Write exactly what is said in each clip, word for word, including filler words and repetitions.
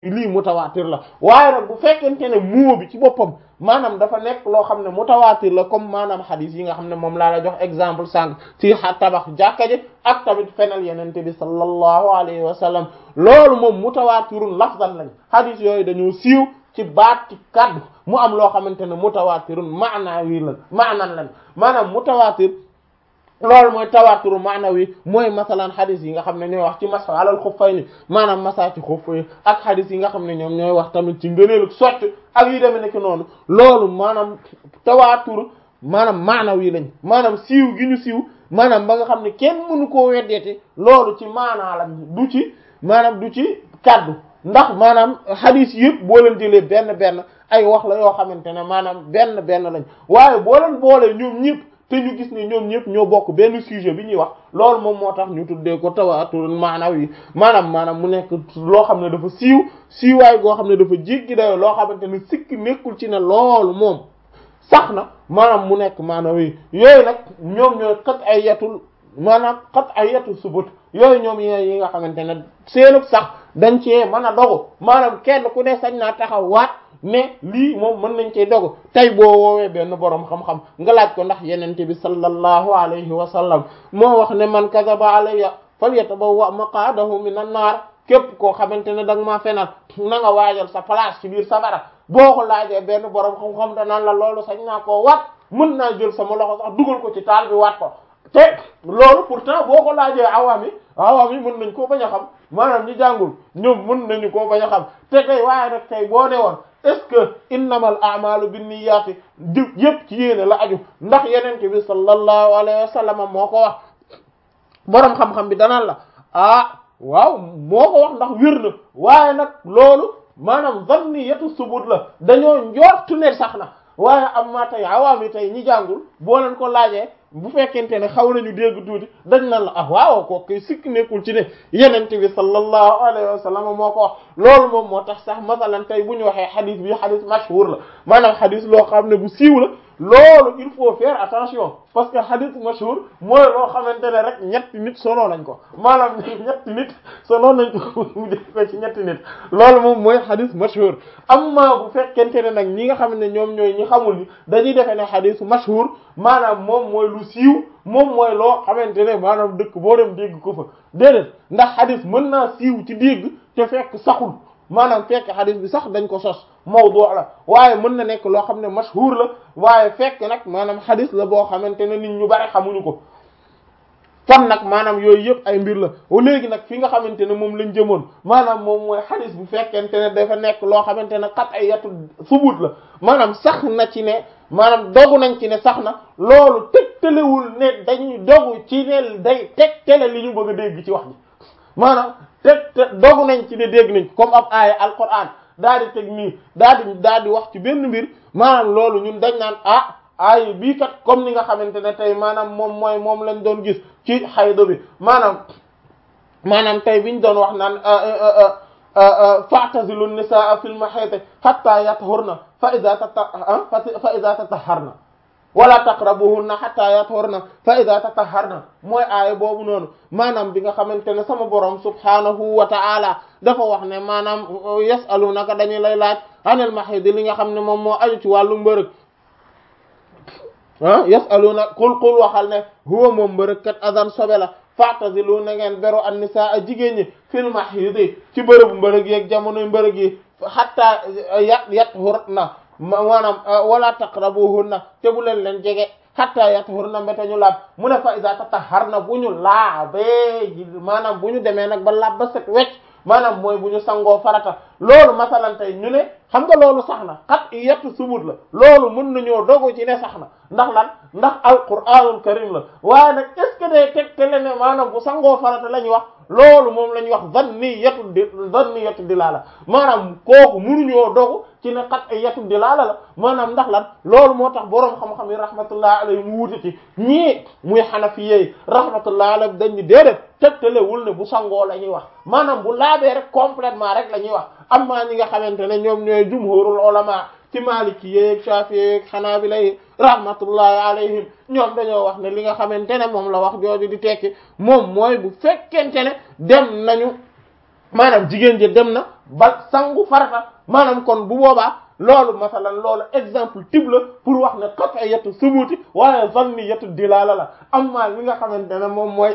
lii mutawaatir la waaye nag bu fekkente ne moo bi ci boppam maanaam dafa nekk loo xam ne mutawaatir la comme maanaam xadis yi nga xam ne moom laa la jox exemple sànq ci tabax jàkka ji ak tamit fenal yenente bi sallallahu alayhi wa sallam loolu moom mutawaatirun lafzan lañ xadis yooyu dañoo siiw ci baat ci kaddu mu am loo xamante ne mutawaatirun maanawi la maanan lañ maanaam mutawaatir loolu mooy tawaaturu maanawi mooy masalan xadis yi nga xam ne ñooy wax ci masa alal xuffayni maanaam masa ci xuff yi ak xadis yi nga xam ne ñoom ñooy wax tamit ci ngëneelu socc ak yu demee nekk noonu loolu maanaam tawaaturu maanaam maanawi lañ maanaam siiw gi ñu siiw maanaam ba nga xam ne kenn mënu koo weddeete loolu ci maanaa lañ du ci maanaam du ci kaddu ndax maanaam xadis yëpp boo leen jëlee benn benn ay wax la yoo xamante ne maanaam benn benn lañ waaye boo leen boolee ñoom ñëpp te ñu gis ne ñoom ñëpp ñoo bokk benn sujet bi ñuy wax loolu moom moo tax ñu tuddee ko tawaatur maanawi maanaam maanaam mu nekk loo xam ne dafa siiw siiwaay goo xam ne dafa jéggi dayoo loo xamante ne sikk nekkul ci ne loolu moom sax na maanaam mu nekk maanawi yooyu nag ñoom ñooy xat ay yetul maanaam xat ay yetul subut yooyu ñoom yooyu yi nga xamante ne seenug sax dañ cee mën a dogu maanaam kenn ku ne sañ naa taxaw waat mais lii moom mën nañ cee dogu tey boo woowee benn boroom xam-xam nga laaj ko ndax yenente bi sallallahu alayhi wa sallam moo wax ne man kadaba alayya falyatabawwa maqaadahu minan naar képp koo xamante ne da nga maa fenal na nga waajal sa place ci biir safara boo ko laajee benn boroom xam-xam danaan la loolu sañ naa koo waat mën naa jël sama loxo sax dugal ko ci taal bi waat ko te loolu pourtant boo ko laajee awaam yi awaam yi mën nañ koo bañ a xam maanaam ñi jàngul ñoom mën nañu koo bañ a xam te tey waaye nag tey boo ne woon est-ce que innamal a'malu binniyati jëf yëpp ci yéene la aju ndax yenente bi sallallahu alayhi wa sallam moo ko wax boroom xam-xam bi danaan la ah waaw moo ko wax ndax wér na waaye nag loolu maanaam zanniyatu subut la dañoo njortu ne sax na waaye am maa tey awaam yi tey ñi jàngul boo leen ko laajee bu fekkente ne xaw nañu dégg tuuti dañ nan la ah waaw kooku koy sikk nekkul ci ne yenente bi sallallahu alayhi wa sallam moo ko wax loolu moom moo tax sax masalan tey bu ñu waxee xadis bi xadis mashhur la maanaam xadis loo xam ne bu siiw la loolu il faut faire attention parce que hadith mashhur mooy loo xamante ne rek ñetti nit solo nañ ko maanaam ñetti nit solo nañ ko mu def ko ci ñetti nit loolu moom mooy hadith mashhur amma bu fekkente ne nag ñi nga xam ne ñoom ñooy ñi xamul ni dañuy defee ne hadith mashhur maanaam moom mooy lu siiw moom mooy loo xamante ne maanaam dëkk boo dem dégg ko fa déedéet ndax hadith mën naa siiw ci dégg te fekk saxul maanaam fekk hadith bi sax dañ ko sos mawdu la waaye mën na nekk loo xam ne mashhur la waaye fekk nag maanaam hadith la boo xamante ne nit ñu bari xamuñu ko kon nag maanaam yooyu yëpp ay mbir la léegi nag fi nga xamante ne moom lañ jëmoon maanaam moom mooy hadith bu fekkente ne dafa nekk loo xamante ne xat ay yatu subut la maanaam sax na ci ne maanaam dogu nañ ci ne sax na loolu tegtalewul ne dañuy dogu ci ne day tegtale li ñu bëgg a dégg ci wax ji maanaam teg te dogu nañ ci ne dégg nañ comme ab aaya alquran daal di teg nii daal di daal di wax ci benn mbir maanaam loolu ñun dañ naan ah aaya bii kat comme ni nga xamante ne tey maanaam moom mooy moom lañ doon gis ci xaydo bi maanaam maanaam tey biñ doon wax naan fa'tazilu nisaa fil mahiid hatta yathurna fa idha tata fa idha tatahharna wala taqrabuhunna hatta yathurna fa idha tatahharna mooy aaya boobu noonu maanaam bi nga xamante ne sama borom subhanahu wa ta'ala dafa wax ne maanaam yasalunaka dañu lay laaj anil mahiid li nga xam ne moom moo aju ci wàllu mbërëg ah yasaluna qul qul waxal ne huwa moom mbërëg kat adan sobe la fa'tazilu na ngeen beru an nisaa jigéen ñi fil mahiid ci bërëbu mbërëg yeeg jamonoy mbërëg yi hatta yat yathurna maanaam wala taqrabuhunna te bu leen leen jege hatta yathurna mbete ñu laab mu ne fa iza tatahharna bu ñu laabee maanaam bu ñu demee nag ba laab ba set wecc maanaam mooy bu ñu sangoo farata loolu masalan tey ñu ne xam nga loolu sax na xat i yettu subut la loolu mën nañoo dogu ci ne sax na ndax lan ndax alquraanul karim la waaye nag est ce que day teg te le ne maanaam bu sangoo farata la ñuy wax loolu moom la ñuy wax zanni yetu di zanni yetu dilaala maanaam kooku mënuñoo dogu ci ne xat ay yetu dilaala la maanaam ndax lan loolu moo tax boroom xam-xam yi rahmatullah alayhi mu wuute ci ñii muy xanafiyey rahmatullah alayhi dañ ni déedéet tegtalewul ne bu sangoo la ñuy wax maanaam bu laabee rek complètement rek la ñuy wax amma ñi nga xamante ne ñoom ñooy jumhurul ulama ci maliki yeeg shafi'i yeeg hanabila yi rahmatullahi alayhim ñoom dañoo wax ne li nga xamante ne moom la wax jooju di tekki moom mooy bu fekkente ne dem nañu maanaam jigéen ji dem na ba sangu farata maanaam kon bu boobaa loolu masalan loolu exemple type la pour wax ne qat'iyatu subuti waaye zanniyatu dilala la amma li nga xamante ne moom mooy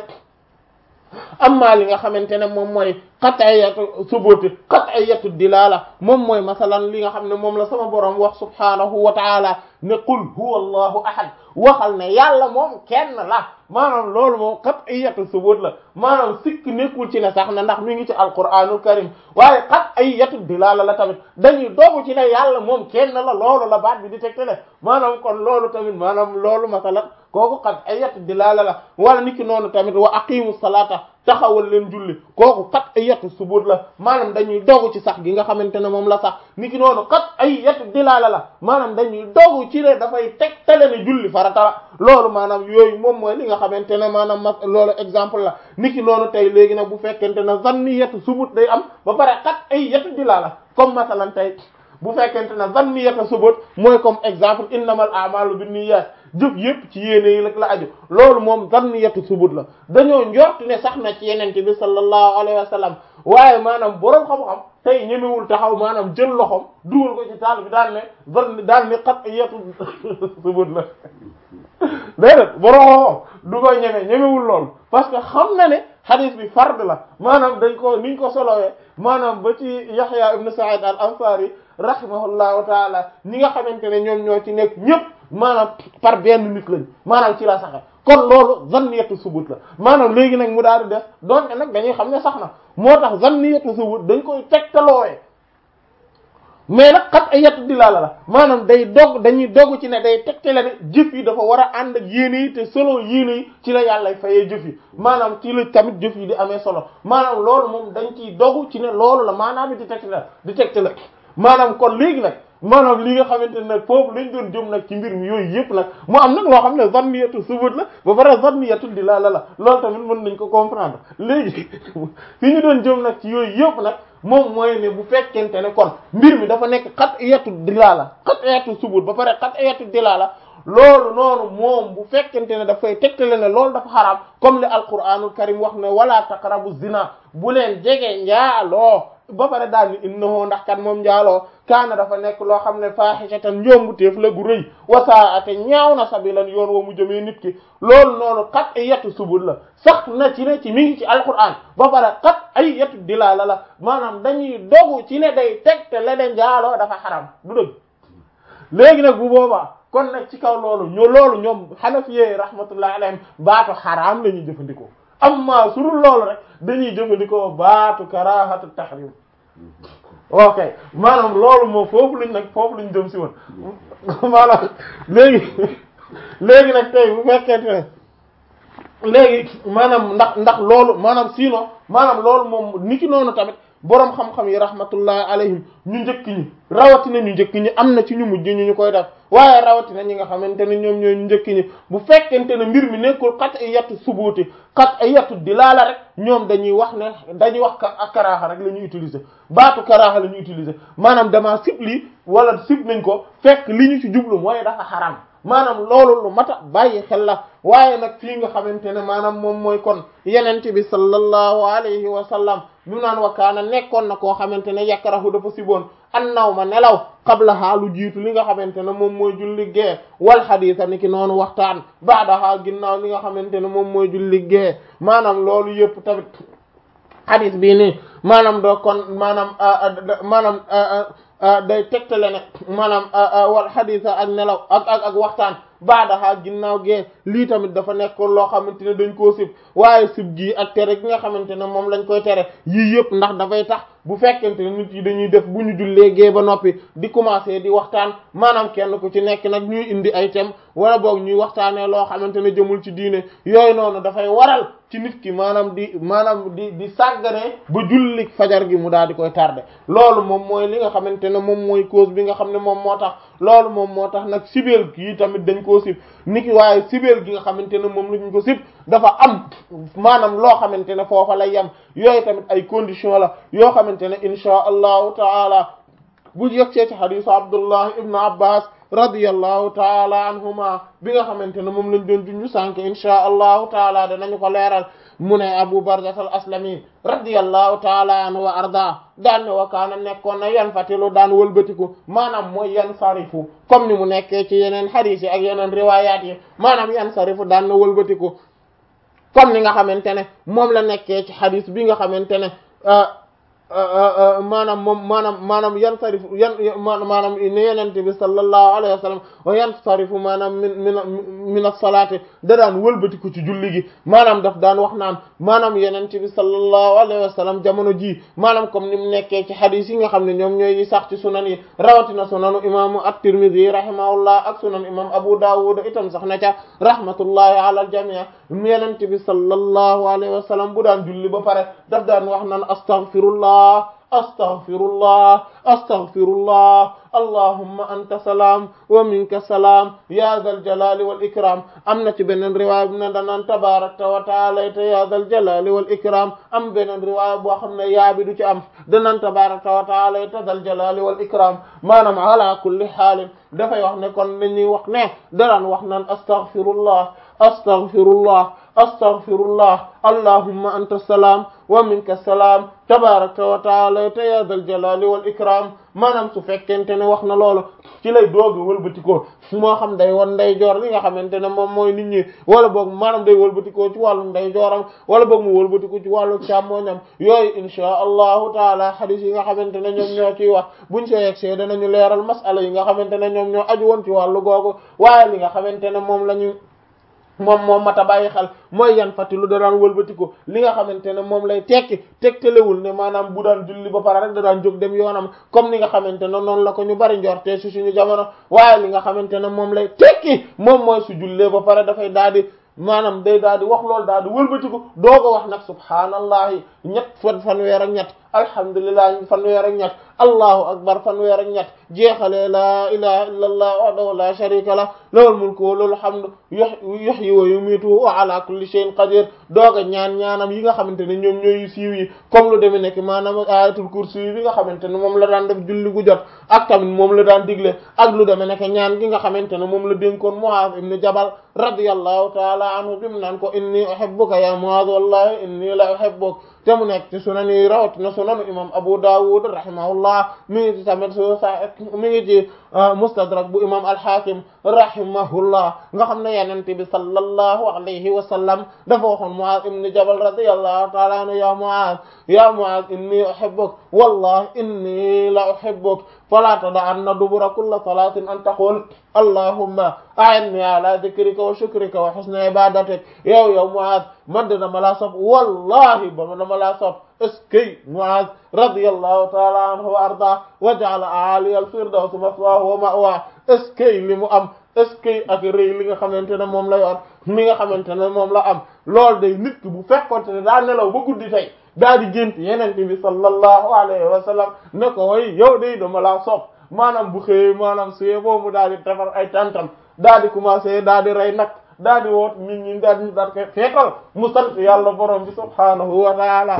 amma li nga xamante ne moom mooy qat'iyatu subuti qat'iyatu dilala moom mooy masalan li nga xam ne moom la sama borom wax subhanahu wa ta'ala ne qul huwa allahu ahad waxal ne yàlla moom kenn la maanaam loolu moom qat'iyatu subut la maanaam sikk nekkul ci ne sax na ndax mi ngi ci alqur'anul karim waaye qat'iyatu dilala la tamit dañuy doogu ci ne yàlla moom kenn la loolu la baat bi di tegtale maanaam kon loolu tamit maanaam loolu masalan kooku qat'iyatu dilala la wala niki noonu tamit wa aqimu salata taxawal leen julli kooku qat'iyatu subut la maanaam dañuy dogu ci sax gi nga xamante ne moom la sax niki noonu qat'iyatu dilala la maanaam dañuy dogu ci ne dafay tegtale ne julli farata la loolu maanaam yooyu moom mooy li nga xamante ne maanaam ma loolu exemple la niki noonu tey léegi nag bu fekkente ne zanniyatu subut day am ba pare qat'iyatu dilala comme masalan tey bu fekkente ne zanniyatu subut mooy comme exemple innamal a'malu binniyat jëf yépp ci yéene yi la aju loolu moom zanniyatu subut la dañoo njort ne sax na ci yenente bi sallallahu alayhi wa sallam waaye maanaam boroom xam-xam tey ñemewul taxaw maanaam jël loxom dugal ko ci taal bi daal ne zann daal ne qat'iyatu subut la déedéet boroom xam-xam du koy ñeme ñemewul loolu parce que xam na ne hadith bi fard la maanaam dañ ko niñ ko solowee maanaam ba ci Yahya ibn Sa'id al-Ansari rahimahullahu taala ñi nga xamante ne ñoom ñoo ci nekk ñëpp maanaam par benn nit lañ maanaam ci la saxe kon loolu zanniyatu subut la maanaam léegi nag mu daal di def donte nag dañuy xam ne sax na moo tax zanniyatu subut dañ koy tegtaloowe mais nag qat'iyatu dilala la maanaam day dogg dañuy dogg ci ne day tegtale ne jëf yi dafa war a ànd ak yéene yi te solo yéene yi ci la yàlla fayee jëf yi maanaam ci la tamit jëf yi di amee solo maanaam loolu moom dañ ciy dogg ci ne loolu la maanaam di tegtale di tegtale maanaam kon léegi nag maanaam li nga xamante ne nag foofu lañ doon jëm nag ci mbir mi yooyu yëpp nag mu am nag loo xam ne zanniyatu subut la ba pare zanniyatu dilala la loolu tamit mën nañ ko comprendre léegi fi ñu doon jëm nag ci yooyu yëpp nag moom mooy ne bu fekkente ne kon mbir mi dafa nekk qat'iyatu dilala qat'iyatu subut ba pare qat'iyatu dilala loolu noonu moom bu fekkente ne dafay tegtale ne loolu dafa xaraam comme le alquranul karim wax ne wala taqrabu zina bu leen jege njaaloo ba pare daal ni innahu ndax kat moom njaaloo kaana dafa nekk loo xam ne faaxisatan njombu teef la gu rëy wasaate ñaaw na sabilan yoon wa mu jëmee nit ki loolu noonu qat'iyatu subut la sax na ci ne ci mi ngi ci alquran ba pare qat'iyatu dilala la maanaam dañuy dogu ci ne day teg te la de njaaloo dafa xaram du dëgg léegi nag bu boobaa kon nag ci kaw loolu ñoo loolu ñoom hanafiyye rahmatullahi alayhim baatu xaraam la ñuy jëfandikoo amma surul loolu rek dañuy jëfandikoo baatu karahatu tahrim ok maanaam loolu moom foofu lañ nag foofu lañ jëm si woon maanaam léegi léegi nag tey bu fekkente ne léegi maanaam ndax ndax loolu maanaam sinon maanaam loolu moom niki noonu tamit boroom xam-xam yi rahmatullahi alayhim ñu njëkk ñi rawatina ñu njëkk ñi am na ci ñu mujj ñu ñu koy def waaye rawatina ñi nga xamante ne ñoom ñooy ñu njëkk ñi bu fekkente ne mbir mi nekkul qat'iyatu subuti qat'iyatu dilala rek ñoom dañuy wax ne dañuy wax ak karaaxa rek la ñuy utiliser baatu karaaxa la ñuy utiliser maanaam dama sib lii wala sib nañ ko fekk li ñu ci jublu mooy dafa xaraam maanaam loolu lu mata bàyyi xel la waaye nag fii nga xamante ne maanaam moom mooy kon yenente bi sallallahu alayhi wa sallam bi mu naan wakaana nekkoon na koo xamante ne yakrahu dafa siboon an naw ma nelaw qabla haa lu jiitu li nga xamante ne moom mooy julli gee wal xadiisa ni ki noonu waxtaan baadaha ginnaaw li nga xamante ne moom mooy julli gee maanaam loolu yëpp tamit xadiis bii nii maanaam doo kon maanaam maanaam day tegtale ne maanaam wal xadiisa ak nelaw ak ak ak waxtaan baadaha ginnaaw gee lii tamit dafa nekkoon loo xamante ne dañ koo sib waaye sib gi ak tere gi nga xamante ne moom lañ koy tere yii yëpp ndax dafay tax bu fekkente ne nit yi dañuy def bu ñu jullee gee ba noppi di commencer di waxtaan maanaam kenn ku ci nekk nag ñuy indi ay thèmes wala boog ñuy waxtaanee loo xamante ne jëmul ci diine yooyu noonu dafay waral ci nit ki maanaam di maanaam di di sàgganee ba julli fajar gi mu daal di koy tardé loolu moom mooy li nga xamante ne moom mooy cause bi nga xam ne moom moo tax loolu moom moo tax nag sibeel yi tamit dañ koo sib niki waaye sibeel gi nga xamante ne moom lañ ko sib dafa am maanaam loo xamante ne foofa lay yem yooyu tamit ay condition la yoo xamante ne insha allahu taala bu yegsee ci hadisu Abdullah ibn Abbas radiyallahu taala anhuma bi nga xamante ne moom lañ doon junñu sànk insha allahu taala danañu ko leeral mu ne Abu Barza al-Aslami radiyallahu ta'ala anhu wa arda daan ne wa kaana nekkoon na yan fatilu daan wëlbatiku maanaam mooy yan sarifu comme ni mu nekkee ci yeneen hadith yi ak yeneen riwaayaat yi maanaam yan sarifu daan na wëlbatiku comme ni nga xamante ne moom la nekkee ci hadith bi nga xamante ne maanaam moom maanaam maanaam yan sarifu yan maanaam ne yenente bi sallallahu alayhi wa sallam wa yan sarifu maanaam min min min as-salaati da daan wëlbatiku ci julli gi maanaam daf daan wax naan maanaam yenente bi sallallahu alayhi wa sallam jamono ji maanaam comme ni mu nekkee ci hadith yi nga xam ne ñoom ñooy yi sax ci sunan yi rawatina sunanu imaamu at-Tirmidhi rahimahullah ak sunan imam Abu Dawud itam sax na ca rahmatullahi ala al-jami' yenente bi sallallahu alayhi wa sallam bu daan julli ba pare daf daan wax naan astaghfirullah astaghfirullah astaghfirullah allahumma anta salaam wa minka salaam ya dhal jalali wal ikram am na ci beneen riwaaya bu ne danaan tabarakta wa ta'alayta ya dhal jalali wal ikram am beneen riwaaya boo xam ne yaa bi du ci am danaan tabarakta wa ta'alayta dhal jalali wal ikram maanaam ala kulli haalin dafay wax ne kon dañuy wax ne danaan wax naan astaghfirullah astaghfirullah astaghfirullah allahumma anta salaam wa minka salaam tabarakta wa ta'alayta ya dhal jalali wal ikram maanaam su fekkente ne wax na loolu ci lay doogi wëlbatikoo moo xam day won nday joor li nga xamante ne moom mooy nit ñi wala boog maanaam day wëlbatikoo ci wàllu nday jooram wala boog mu wëlbatikoo ci wàllu càmmoñam yooyu insha allahu taala hadith yi nga xamante ne ñoom ñoo ciy wax buñ see yegsee danañu leeral masala yi nga xamante ne ñoom ñoo aju woon ci wàllu googu waaye li nga xamante ne moom lañu moom moom mata bàyyi xel mooy yan fatilu da daan wëlbatiku li nga xamante ne moom lay tekki tegtalewul ne maanaam bu daan julli ba pare rek da daan jóg dem yoonam comme ni nga xamante ne noonu la ko ñu bari njortee si suñu jamono waaye li nga xamante ne moom lay tekki moom mooy su jullee ba pare dafay daal di maanaam day daal di wax loolu daal di wëlbatiku doog a wax nag subhaanallahi ñett fan fanweer ak ñett alhamdulillah fanweer ak ñett allahu akbar fanweer ak ñett jeexalee laa ilaha illa allah wahdahu la sharika lah lahul mulku wa lahul hamdu yuhyi wa yumiitu wa ala kulli shay'in qadir doog a ñaan ñaanam yi nga xamante ne ñoom ñooy siiw yi comme lu demee nekk maanaam ayatul kursi yi bi nga xamante ne moom la daan def julli gu jot ak tamit moom la daan digle ak lu demee nekk ñaan gi nga xamante ne moom la dénkoon Mu'aaz ibn Jabal radiyallahu ta'ala anhu bi mu naan ko inni uhibbuka ya Mu'aaz wallahi inni la uhibbuka te mu nekk ci sunan yi rawatina sunanu imam Abu Dawud rahimahullah mi ngi ci tamit su sa mi ngi ci mustadrak bu imam al-Hakim rahimahullah nga xam ne yonent bi sallallahu alayhi wa sallam dafa waxoon Mu'az ibn Jabal radiyallahu ta'ala anhu ya Mu'az ya Mu'az inni uhibbuk wallahi inni la uhibbuk fala tada'anna dubura kulli salatin an taqul allahumma a'inni ala dhikrika wa shukrika wa husni ibadatik yow yow Mu'az man de dama laa sopp wallahi ba dama laa sopp eskay Mu'az radiyallahu ta'ala anhu wa arda wa ja'ala a'ali al-firdaws maswaahu wa ma'waahu eskay li mu am eskay ak rëy li nga xamante ne moom la yor mi nga xamante ne moom la am loolu day nit ki bu fekkoonte ne daa nelaw ba guddi tey daa di gént yeneen bi sallallahu alayhi wa sallam ne ko way yow day dama laa sopp maanaam bu xëyee maanaam suyee boobu daal di defar ay tantam daal di commencé daal di rey nag daal di woot nit ñi daal di daal koy feetal mu sant yàlla borom bi subhaanahu wa taala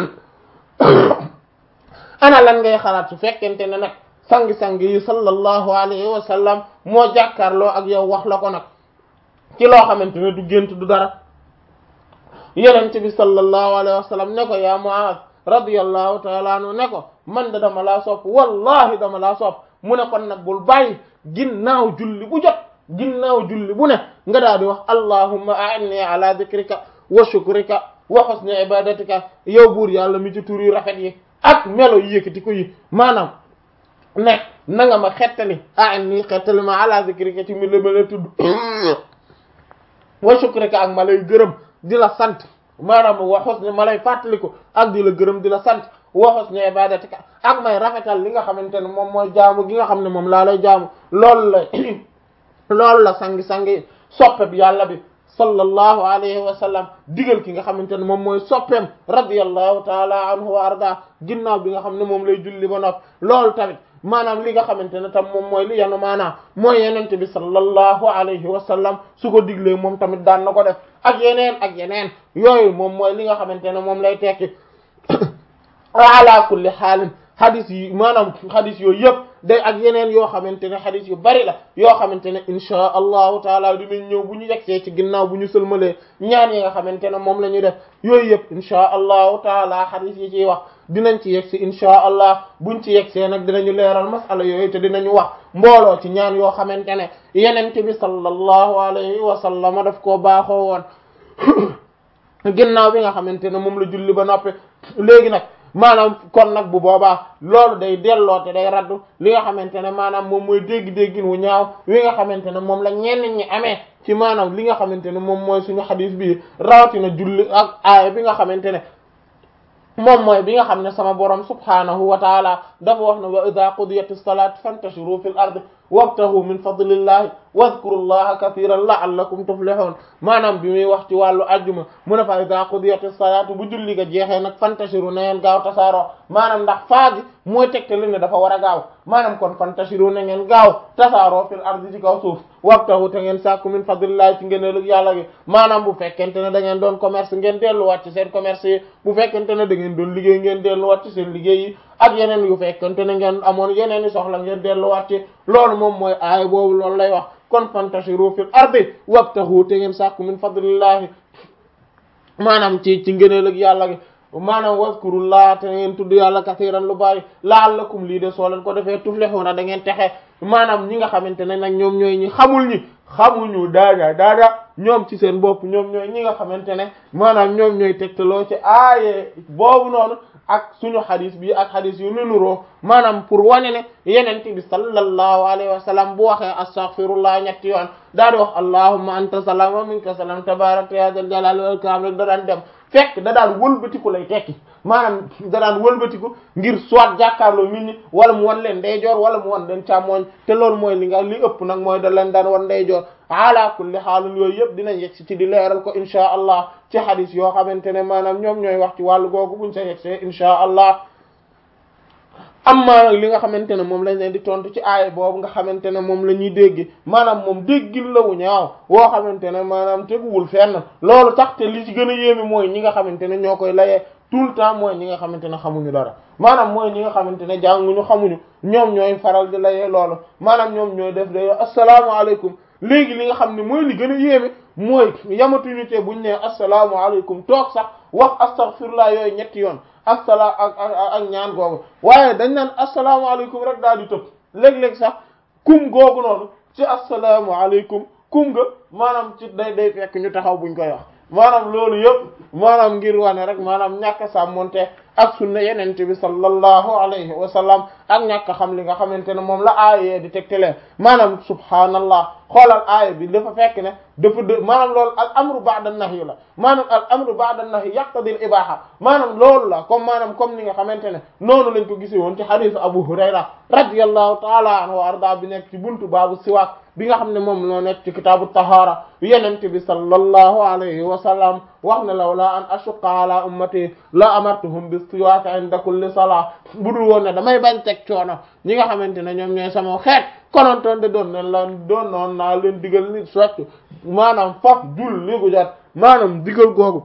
ana lan ngay xalaat su fekkente ne nag sangi-sangi yi sallallahu alayhi wa sallam moo jàkkaarloo ak yow wax la ko nag ci loo xamante ne du gént du dara yonent bi sallallahu alayhi wa sallam ne ko yaa Mu'aaz radiyallahu ta'ala anhu ne ko man de dama laa sopp wallahi dama laa sopp mu ne kon nag bul bàyyi ginnaaw julli bu jot ginnaaw julli bu ne nga daal di wax allahumma a'inni ala dhikrika wa shukrika wa husni ibadatika yow buur yàlla mi ci tur yu rafet yi ak melo yi yëkkati ko yi maanaam ne na nga ma xettali a'inni xettali ma ala dhikrika ci mi la ma la tudd wa shukrika ak ma lay gërëm di la sant maanaam wa husni ma lay fàttaliku ak di la gërëm di la sant wa husni ibadatika ak may rafetal li nga xamante ne moom mooy jaamu gi nga xam ne moom laa lay jaamu loolu la loolu la sangi-sangi soppe bi yàlla bi sallallahu alayhi wa sallam digal ki nga xamante ne moom mooy soppeem radiyallahu taala anhu wa arda ginnaaw bi nga xam ne moom lay julli ba nopp loolu tamit maanaam li nga xamante ne tam moom mooy li yanu maanaam mooy yenente bi sallallahu alayhi wa sallam su ko diglee moom tamit daan na ko def ak yeneen ak yeneen yooyu moom mooy li nga xamante ne moom lay tekki ala kulli xaalin xadis yi maanaam xadis yooyu yëpp day ak yeneen yoo xamante ne xadis yu bari la yoo xamante ne insha allahu taala dinañ ñëw bu ñu yegsee ci ginnaaw bu ñu sëlmalee ñaan yi nga xamante ne moom la ñuy def yooyu yëpp insha allahu taala xadis yi ciy wax dinañ ci yegsi insha allah buñ ci yegsee nag dinañu leeral masala yooyu te dinañu wax mbooloo ci ñaan yoo xamante ne yenente bi sallallahu alayhi wa sallam daf koo baaxoo woon ginnaaw bi nga xamante ne moom la julli ba noppi léegi nag maanaam kon nag bu boobaa loolu day delloo te day raddu li nga xamante ne maanaam moom mooy dégg-déggin wu ñaaw wi nga xamante ne moom la ñenn ñi amee ci maanaam li nga xamante ne moom mooy suñu xadis bi rawatina julli ak aaya bi nga xamante ne moom mooy bi nga xam ne sama borom subhanahu wa taala dafa wax ne wa idha qudiyati salat fantashiru fil ard wabtahu min fadlillahi wadhkuru llaha kathiran la'allakum tuflihun maanaam bi muy wax ci wàllu ajjuma mu ne fa idha qudiyati salatu bu julli ga jeexee nag fantashiru na ngeen gaaw tasaaroo maanaam ndax faagi mooy tegtali ne dafa war a gaaw maanaam kon fantashiru na ngeen gaaw tasaaroo fil ard ci kaw suuf wabtahu te ngeen sàkku min fadlillahi ci ngëneelu yàlla gi maanaam bu fekkente ne da ngeen doon commerce ngeen delluwaat ci seen commerce yi bu fekkente ne da ngeen doon liggéey ngeen delluwaat ci seen liggéey yi ak yeneen yu fekkente ne ngeen amoon yeneen i soxla ngeen delluwaat ci loolu moom mooy aaya boobu loolu lay wax kon fantashiru fil ardi wabtahu te ngeen sàkku min fadlillahi maanaam ci ci ngëneel ak yàlla gi maanaam wazkurullah te ngeen tudd yàlla kasiran lu bari la'allakum lii de soo leen ko defee tuflihuna da ngeen texe maanaam ñi nga xamante ne nag ñoom ñooy ñi xamul ñi xamuñu daada daada ñoom ci seen bopp ñoom ñooy ñi nga xamante ne maanaam ñoom ñooy tegtaloo ci aaye boobu noonu ak suñu xadis bi ak xadis yu nunuroo maanaam pour wane ne yenente bi sallallahu alayhi wa sallam bu waxee astaghfirullah ñetti yoon daa di wax allahumma anta salam wa minka salam tabarakta ya dal jalali wal ikram rek da daan dem fekk da daan wëlbatiku lay tekki maanaam da daan wëlbatiku ngir soit jàkkaarloo nit ñi wala mu wan leen ndeyjoor wala mu wan leen càmmooñ te loolu mooy li nga li ëpp nag mooy da leen daan wan ndeyjoor ala kulli xaalun yooyu yëpp dinañ yegg si ci di leeral ko insha allah ci hadis yoo xamante ne maanaam ñoom ñooy wax ci wàllu googu buñ sa yegsee insha allah amma nag li nga xamante ne moom lañ leen di tontu ci aaya boobu nga xamante ne moom la ñuy dégg maanaam moom déggil la wu ñaaw woo xamante ne maanaam teguwul fenn loolu tax te li ci gën a yéeme mooy ñi nga xamante ne ñoo koy layee tout le temps mooy ñi nga xamante ne xamuñu dara maanaam mooy ñi nga xamante ne jànguñu xamuñu ñoom ñooy faral di layee loolu maanaam ñoom ñooy def de asalaamaaleykum léegi li nga xam ne mooy li gën a yéeme mooy yamatuñu te buñ ne asalaamaaleykum toog sax wax astaghfirullah yooyu ñetti yoon asala ak ak ñaan googu waaye dañ naan asalaamaaleykum rek daal di tëb léeg-léeg sax kum googu noonu ci asalaamaaleykum kum nga maanaam ci day day fekk ñu taxaw buñ koy wax maanaam loolu yëpp maanaam ngir wane rek maanaam ñàkk sàmmonte ak sunna yenente bi sallallahu alayhi wa sallam ak ñàkk xam li nga xamante ne moom la aaya di tegtalee maanaam subhaanallah xoolal aaya bi dafa fekk ne dafa dë maanaam loolu al amru ba'da nahyi la maanaam al amru ba'da nahyi yaqtadi al ibaha maanaam loolu la comme maanaam comme ni nga xamante ne noonu lañ ko gisee woon ci hadithu Abu Hurayra radiyallahu ta'ala anhu wa arda bi nekk ci buntu baabu siwaak bi nga xam ne moom loo nekk ci kitaabu tahaara yenente bi sallallahu alayhi wa sallam wax ne lawla an ashqa ala ummati la amartuhum bis siwaak inda kulli salat budul woon ne damay bañ teg coono ñi nga xamante ne ñoom ñooy sama xeet konontoon de doon ne la doon noon naa leen digal nit socc maanaam faf jul li gu jot maanaam digal googu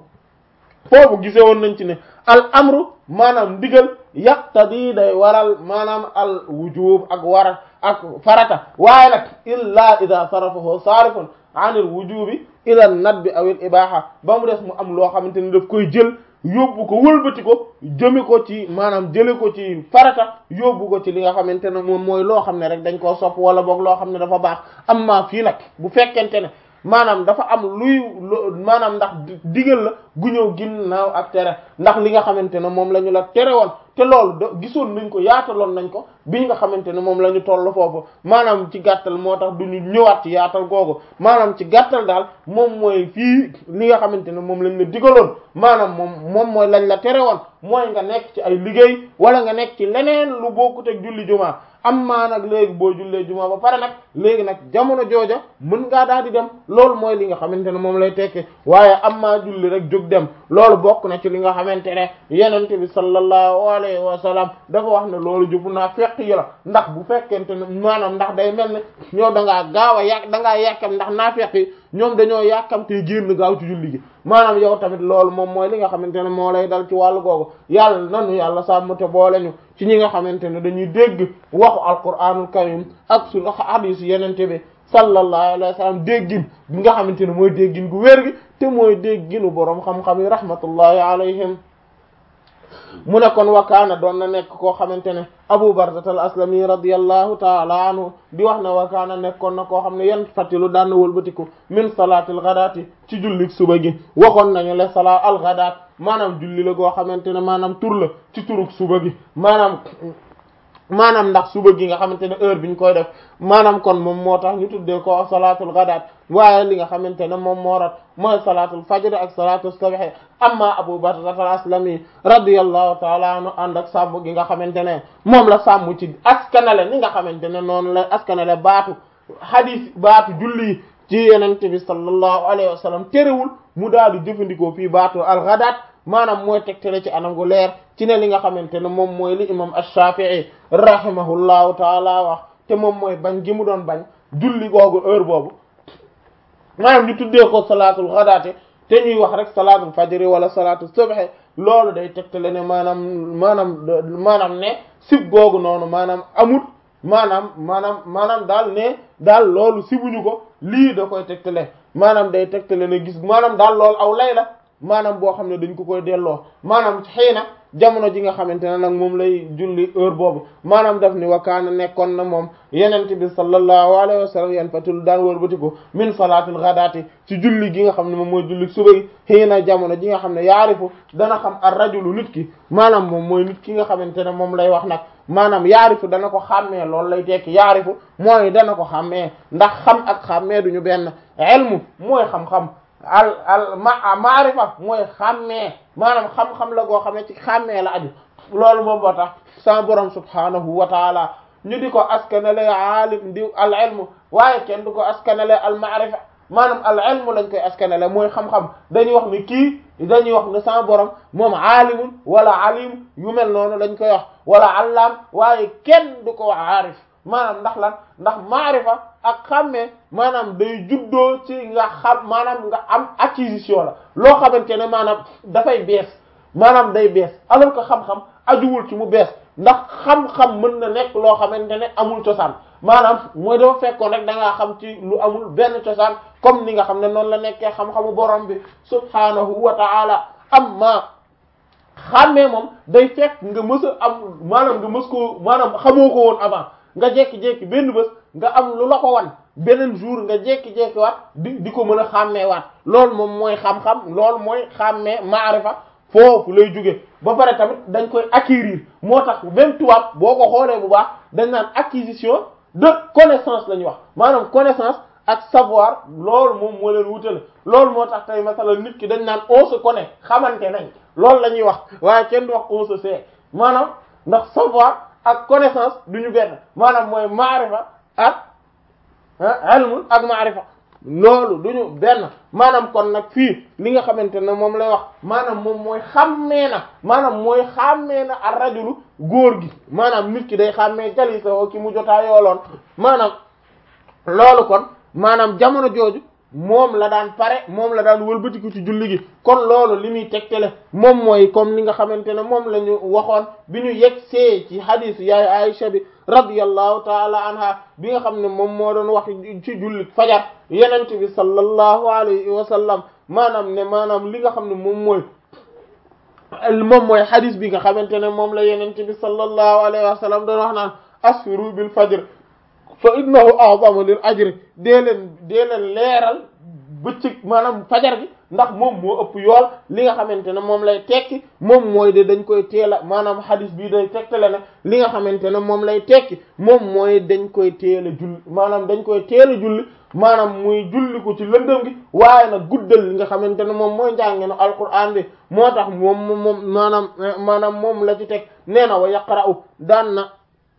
foofu gisee woon nañ ci ne al amru maanaam digal yaqtadi day waral maanaam al wujub ak waral ak farata waaye nag illa ida sarafahu sarifun an al wujubi ila an nadbi aw al ibaha ba mu des mu am loo xamante ne daf koy jël yóbbu ko wëlbati ko jëme ko ci maanaam jële ko ci farata yóbbu ko ci li nga xamante ne moom mooy loo xam ne rek dañ koo sopp wala boog loo xam ne dafa baax amma fii nag bu fekkente ne maanaam dafa am luy maanaam ndax digal la gu ñëw ginnaaw ak tere ndax li nga xamante ne moom la ñu la tere woon te loolu da gisoon nañ ko yaataloon nañ ko bi nga xamante ne moom la ñu toll foofu maanaam ci gàttal moo tax du ñu ñëwaat ci yaatal googu maanaam ci gàttal daal moom mooy fii li nga xamante ne moom lañ la digaloon maanaam moom moom mooy lañ la tere woon mooy nga nekk ci ay liggéey wala nga nekk ci leneen lu bokkut ak julli jumaa amma nag léegi boo jullee jumaa ba pare nag léegi nag jamono jooja mën ngaa daal di dem loolu mooy li nga xamante ne moom lay tekke waaye amma julli rek jóg jug dem loolu bokk na ci li nga xamante ne yonent bi sallallahu alayhi wa sallam dafa wax ne loolu jëfu naafiq yi la ndax bu fekkente ne maanaam ndax day mel ne ñoo da ngaa gaaw a yàq da ngaa yàkkam ndax naafiq yi ñoom dañoo yàkkamtee génn gaaw ci julli gi maanaam yow tamit loolu moom mooy li nga xamante ne moo lay dal ci wàllu googu yàlla nanu yàlla sàmm te boole ñu ci ñi nga xamante ne dañuy dégg waxu alquranul karim ak su hadis yenente bi sallallahu alayhi wa sallam déggin bi nga xamante ne mooy déggin gu wér gi te mooy dégginu boroom xam-xam yi rahmatullahi alayhim mu ne kon wakaana doon na nekk koo xamante ne Abu Barzata al Aslami radiyallahu taala anhu di wax ne wakaana nekkoon na koo xam ne yan fatilu daan na wëlbatiku min salaatil ghadaati ci julli suba gi waxoon nañu le salaa al ghadaat maanaam julli la goo xamante ne maanaam tur la ci turuk suba gi maanaam maanaam ndax suba gi nga xamante ne heure bi ñu koy def maanaam kon moom moo tax ñu tuddee ko salaatul ghadaat waaye li nga xamante ne moom moo rat mooy salaatul fajr ak salaatul subh amma Abu Bakr al-Aslami radiyallahu ta'ala anhu ànd ak sàmm gi nga xamante ne moom la sàmm ci askanale ni nga xamante ne noonu la askanale baatu hadith baatu julli ci Yonent bi sallallahu alayhi wa sallam terewul mu daal di jëfandikoo fii baatu al-ghadaat maanaam mooy tegtale ci anam gu leer ci ne li nga xamante ne moom mooy li imam ash-Shafi'i rahimahullahu taala wax te moom mooy bañ gi mu doon bañ julli googu heure boobu maanaam ñu tuddee ko salaatul ghadaate te ñuy wax rek salaatul fajri wala salaatul subhi loolu day tegtale ne maanaam maanaam maanaam ne sib googu noonu maanaam amut maanaam maanaam maanaam daal ne daal loolu sibuñu ko lii da koy tegtale maanaam day tegtale ne gis maanaam daal loolu aw lay la maanaam boo xam ne dañ ko koy delloo maanaam xëy na jamono ji nga xamante ne nag moom lay julli heure boobu maanaam daf ni wakaana nekkoon na moom yenente bi sallallahu alayhi wa sallam yan fatul daan wërbati ko min salaatil ghadaati ci julli gi nga xam ne moom mooy julli suba gi xëy na jamono ji nga xam ne yaarifu dana xam ar rajulu nit ki maanaam moom mooy nit ki nga xamante ne moom lay wax nag maanaam yaarifu dana ko xàmmee loolu lay tekki yaarifu mooy dana ko xàmmee ndax xam ak xàmmee duñu benn ilmu mooy xam-xam al al ma maarifa mooy xàmmee maanaam xam-xam la goo xam ne ci xàmmee la aju loolu moom boo tax sa borom subhanahu wa taala ñu di ko askanale aalim di al ilmu waaye kenn du ko askanale al maarifa maanaam al ilmu lañ koy askanale mooy xam-xam dañuy wax ni kii dañuy wax ne sa borom moom aalimun wala alim yu mel noonu lañ koy wax wala allaam waaye kenn du ko wax aarif maanaam ndax lan ndax maarifa ak xàmmee maanaam day juddoo ci nga xam maanaam nga am acquisition la loo xamante ne maanaam dafay bees maanaam day bees alors que xam-xam ajuwul ci mu bees ndax xam-xam mën na nekk loo xamante ne amul cosaan maanaam mooy dafa fekkoon rek da ngaa xam ci lu amul benn cosaan comme ni nga xam ne noonu la nekkee xam-xamu borom bi subhanahu wa ta'ala amma xàmmee moom day fekk nga mës a am maanaam nga mës koo maanaam xamoo ko woon avant nga jékki-jékki benn bés nga am lu la ko wan beneen jour nga jékki-jékki waat di di ko mën a xàmmee waat loolu moom mooy xam-xam loolu mooy xàmmee maarifa foofu lay jóge ba pare tamit dañ koy acquérir moo tax même tubaab boo ko xoolee bu baax dañ naan acquisition de connaissance la ñuy wax maanaam connaissance ak savoir loolu moom moo leen wutale loolu moo tax tey masala nit ki dañ naan on se connaît xamante nañ loolu la ñuy wax waaye kenn du wax on se sait maanaam ndax savoir ak connaissance duñu benn maanaam mooy maarifa ak ilmu ak maarifa loolu duñu benn maanaam kon nag fii li nga xamante ne moom lay wax maanaam moom mooy xàmmee na maanaam mooy xàmmee na ar rajulu góor gi maanaam nit ki day xàmmee jalisa woo ki mu jotaa yooloon maanaam loolu kon maanaam jamono jooju moom la daan pare moom la daan wëlbatiku ci julli gi kon loolu li muy tegtale moom mooy comme li nga xamante ne moom la ñu waxoon bi ñu yegg see ci hadith yaay Aisha bi radiyallahu taala anha bi nga xam ne moom moo doon wax ci julli fajar yenent bi sallallahu alayhi wa sallam maanaam ne maanaam li nga xam ne moom mooy moom mooy hadith bi nga xamante ne moom la yenent bi sallallahu alayhi wa sallam doon wax naan asfiru bil fajr fa innahu a'zamu lil ajri dee leen dee leen leeral bëccëg maanaam fajar gi ndax moom moo ëpp yool li nga xamante ne moom lay tekki moom mooy de dañ koy teel a maanaam hadis bii day tegtale ne li nga xamante ne moom lay tekki moom mooy dañ koy teel a julli maanaam dañ koy teel a julli maanaam muy julli ko ci lëndëm gi waaye nag guddal li nga xamante ne moom mooy njànginu alquran bi moo tax moom moom maanaam maanaam moom la ci teg nee na wa yaqra'u daan na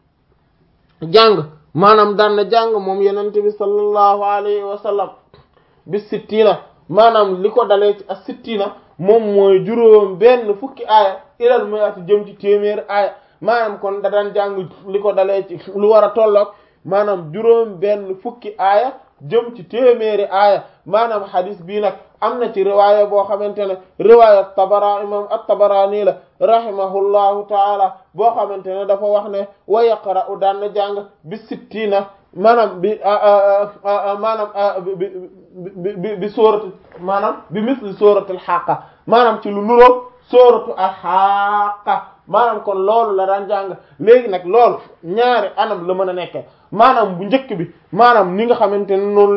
jàng maanaam daan na jàng moom yenente bi sallallahu alayhi wa sallam bi sittina maanaam li ko dalee ci as sittina moom mooy juróom benn fukki aaya ilal mi'ati jëm ci téeméeri aaya maanaam kon da daan jàng li ko dalee ci lu war a tolloog maanaam juróom benn fukki aaya jëm ci téeméeri aaya maanaam hadis bii nag am na ci riwaaya boo xamante ne riwaaya tabara imam at-Tabarani la rahimahullahu taala boo xamante ne dafa wax ne wa yaqra'u daan na jàng bi sittina maanaam bi maanaam bi bi bi sooratu maanaam bi misli sooratul Haqqa maanaam ci lu nuroog sooratu al-Haqqa maanaam kon loolu la daan jàng léegi nag loolu ñaari anam la mën a nekke maanaam bu njëkk bi maanaam ni nga xamante ne noonu